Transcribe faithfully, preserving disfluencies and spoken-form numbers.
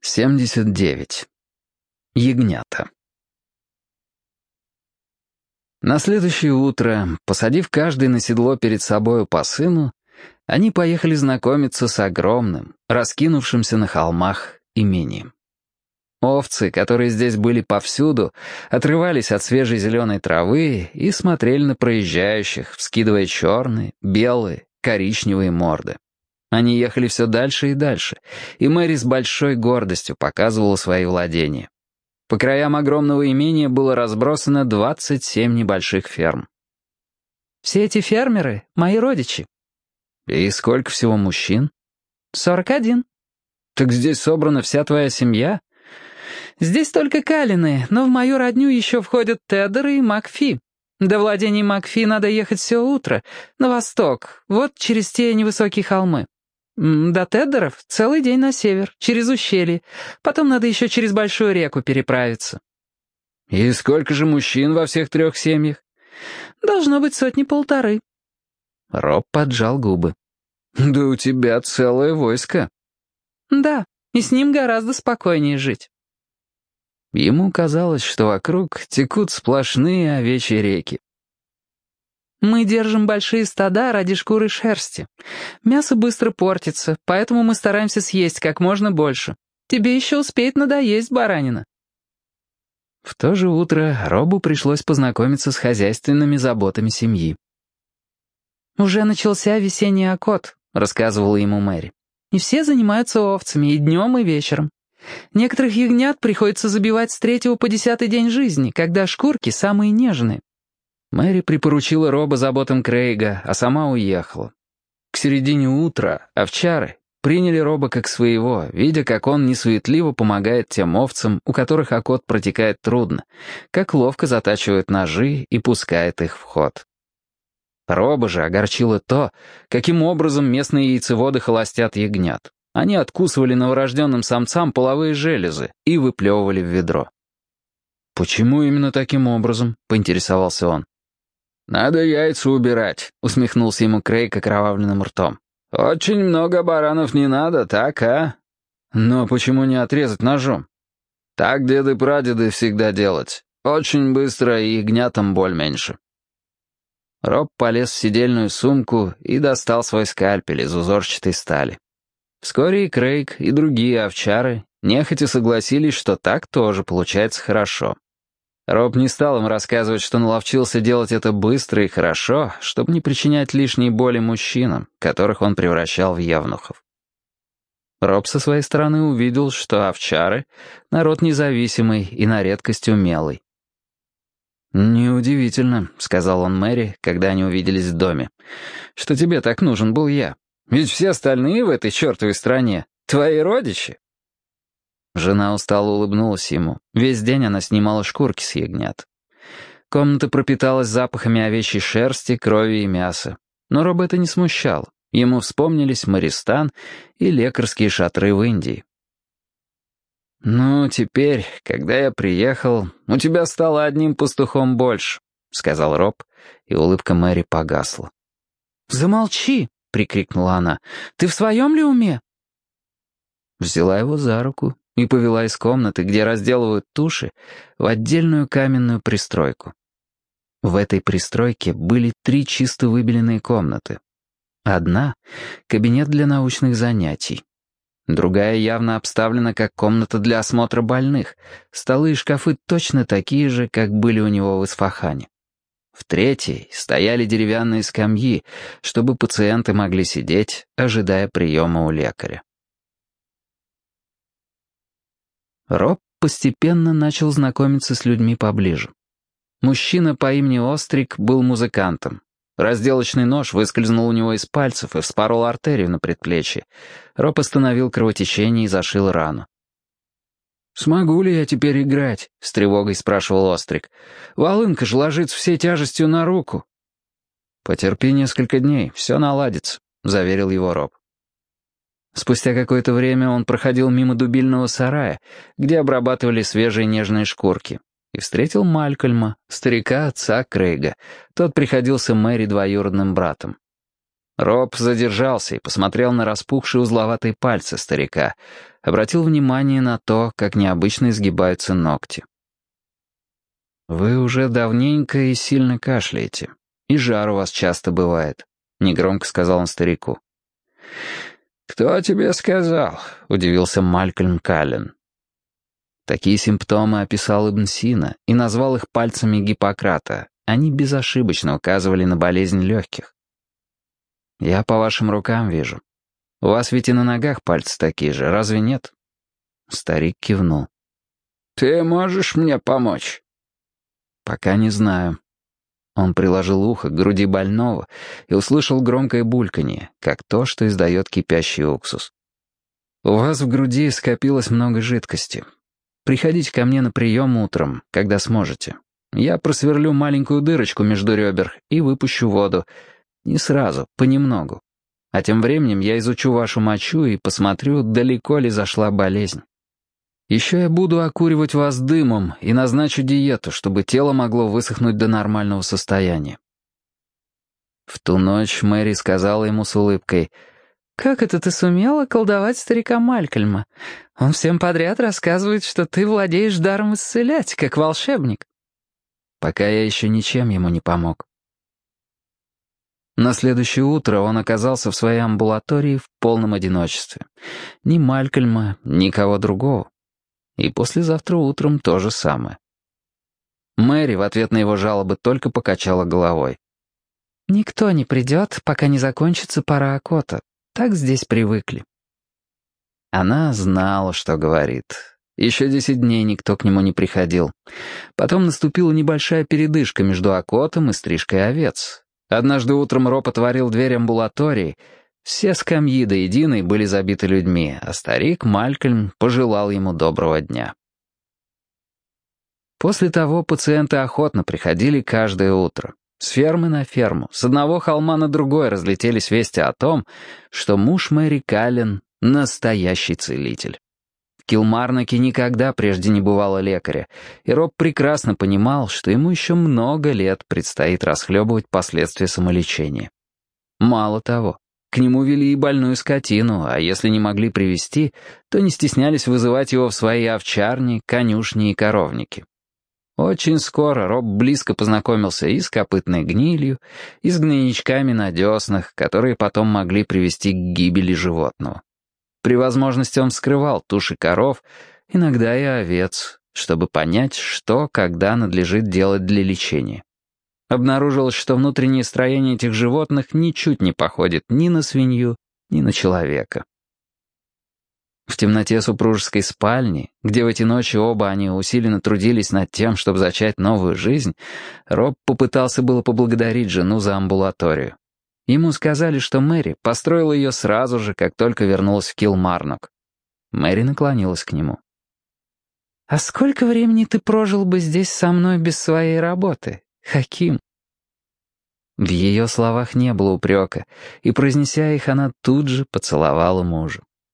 семьдесят девять. Ягнята. На следующее утро, посадив каждый на седло перед собою по сыну, они поехали знакомиться с огромным, раскинувшимся на холмах имением. Овцы, которые здесь были повсюду, отрывались от свежей зеленой травы и смотрели на проезжающих, вскидывая черные, белые, коричневые морды. Они ехали все дальше и дальше, и Мэри с большой гордостью показывала свои владения. По краям огромного имения было разбросано двадцать семь небольших ферм. «Все эти фермеры — мои родичи». «И сколько всего мужчин?» «Сорок один». «Так здесь собрана вся твоя семья?» «Здесь только Калины, но в мою родню еще входят Теддер и Макфи. До владений Макфи надо ехать все утро, на восток, вот через те невысокие холмы. До Теддеров целый день на север, через ущелье. Потом надо еще через большую реку переправиться». «И сколько же мужчин во всех трех семьях?» «Должно быть сотни-полторы». Роб поджал губы. «Да у тебя целое войско». «Да, и с ним гораздо спокойнее жить». Ему казалось, что вокруг текут сплошные овечьи реки. «Мы держим большие стада ради шкуры и шерсти. Мясо быстро портится, поэтому мы стараемся съесть как можно больше. Тебе еще успеет надоесть баранина». В то же утро Робу пришлось познакомиться с хозяйственными заботами семьи. «Уже начался весенний окот», — рассказывала ему Мэри. «И все занимаются овцами и днем, и вечером. Некоторых ягнят приходится забивать с третьего по десятый день жизни, когда шкурки самые нежные». Мэри припоручила Роба заботам Крейга, а сама уехала. К середине утра овчары приняли Роба как своего, видя, как он несуетливо помогает тем овцам, у которых окот протекает трудно, как ловко затачивает ножи и пускает их в ход. Роба же огорчило то, каким образом местные яйцеводы холостят ягнят. Они откусывали новорожденным самцам половые железы и выплевывали в ведро. «Почему именно таким образом?» — поинтересовался он. «Надо яйца убирать», — усмехнулся ему Крейг окровавленным ртом. «Очень много баранов не надо, так, а?» «Но почему не отрезать ножом?» «Так деды-прадеды всегда делать. Очень быстро и ягнятам боль меньше». Роб полез в сидельную сумку и достал свой скальпель из узорчатой стали. Вскоре и Крейг, и другие овчары нехотя согласились, что так тоже получается хорошо. Роб не стал им рассказывать, что наловчился делать это быстро и хорошо, чтобы не причинять лишней боли мужчинам, которых он превращал в евнухов. Роб со своей стороны увидел, что овчары — народ независимый и на редкость умелый. «Неудивительно», — сказал он Мэри, когда они увиделись в доме, «что тебе так нужен был я. Ведь все остальные в этой чертовой стране — твои родичи». Жена устало улыбнулась ему. Весь день она снимала шкурки с ягнят. Комната пропиталась запахами овечьей шерсти, крови и мяса. Но Роба это не смущало. Ему вспомнились Мористан и лекарские шатры в Индии. «Ну, теперь, когда я приехал, у тебя стало одним пастухом больше», — сказал Роб, и улыбка Мэри погасла. «Замолчи!» — прикрикнула она. «Ты в своем ли уме?» Взяла его за руку и повела из комнаты, где разделывают туши, в отдельную каменную пристройку. В этой пристройке были три чисто выбеленные комнаты. Одна — кабинет для научных занятий. Другая явно обставлена как комната для осмотра больных. Столы и шкафы точно такие же, как были у него в Исфахане. В третьей стояли деревянные скамьи, чтобы пациенты могли сидеть, ожидая приема у лекаря. Роб постепенно начал знакомиться с людьми поближе. Мужчина по имени Острик был музыкантом. Разделочный нож выскользнул у него из пальцев и вспорол артерию на предплечье. Роб остановил кровотечение и зашил рану. «Смогу ли я теперь играть?» — с тревогой спрашивал Острик. «Волынка же ложится всей тяжестью на руку». «Потерпи несколько дней, все наладится», — заверил его Роб. Спустя какое-то время он проходил мимо дубильного сарая, где обрабатывали свежие нежные шкурки, и встретил Малькольма, старика отца Крейга. Тот приходился Мэри двоюродным братом. Роб задержался и посмотрел на распухшие узловатые пальцы старика, обратил внимание на то, как необычно изгибаются ногти. «Вы уже давненько и сильно кашляете, и жар у вас часто бывает», — негромко сказал он старику. «Кто тебе сказал?» — удивился Малькольм Каллен. Такие симптомы описал Ибн Сина и назвал их пальцами Гиппократа. Они безошибочно указывали на болезнь легких. «Я по вашим рукам вижу. У вас ведь и на ногах пальцы такие же, разве нет?» Старик кивнул. «Ты можешь мне помочь?» «Пока не знаю». Он приложил ухо к груди больного и услышал громкое бульканье, как то, что издает кипящий уксус. «У вас в груди скопилось много жидкости. Приходите ко мне на прием утром, когда сможете. Я просверлю маленькую дырочку между ребер и выпущу воду. Не сразу, понемногу. А тем временем я изучу вашу мочу и посмотрю, далеко ли зашла болезнь. Еще я буду окуривать вас дымом и назначу диету, чтобы тело могло высохнуть до нормального состояния». В ту ночь Мэри сказала ему с улыбкой: «Как это ты сумела колдовать старика Малькольма? Он всем подряд рассказывает, что ты владеешь даром исцелять, как волшебник». Пока я еще ничем ему не помог. На следующее утро он оказался в своей амбулатории в полном одиночестве. Ни Малькольма, никого другого. И послезавтра утром то же самое. Мэри в ответ на его жалобы только покачала головой. «Никто не придет, пока не закончится пора окота. Так здесь привыкли». Она знала, что говорит. Еще десять дней никто к нему не приходил. Потом наступила небольшая передышка между окотом и стрижкой овец. Однажды утром Роб отворил дверь амбулатории. Все скамьи до единой были забиты людьми, а старик Малькольм пожелал ему доброго дня. После того пациенты охотно приходили каждое утро. С фермы на ферму, с одного холма на другой разлетелись вести о том, что муж Мэри Каллен — настоящий целитель. В Килмарноке никогда прежде не бывало лекаря, и Роб прекрасно понимал, что ему еще много лет предстоит расхлебывать последствия самолечения. Мало того, к нему вели и больную скотину, а если не могли привезти, то не стеснялись вызывать его в свои овчарни, конюшни и коровники. Очень скоро Роб близко познакомился и с копытной гнилью, и с гнойничками на деснах, которые потом могли привести к гибели животного. При возможности он вскрывал туши коров, иногда и овец, чтобы понять, что, когда надлежит делать для лечения. Обнаружилось, что внутреннее строение этих животных ничуть не походит ни на свинью, ни на человека. В темноте супружеской спальни, где в эти ночи оба они усиленно трудились над тем, чтобы зачать новую жизнь, Роб попытался было поблагодарить жену за амбулаторию. Ему сказали, что Мэри построила ее сразу же, как только вернулась в Килмарнок. Мэри наклонилась к нему. «А сколько времени ты прожил бы здесь со мной без своей работы, Хаким?» В ее словах не было упрека, и, произнеся их, она тут же поцеловала мужа.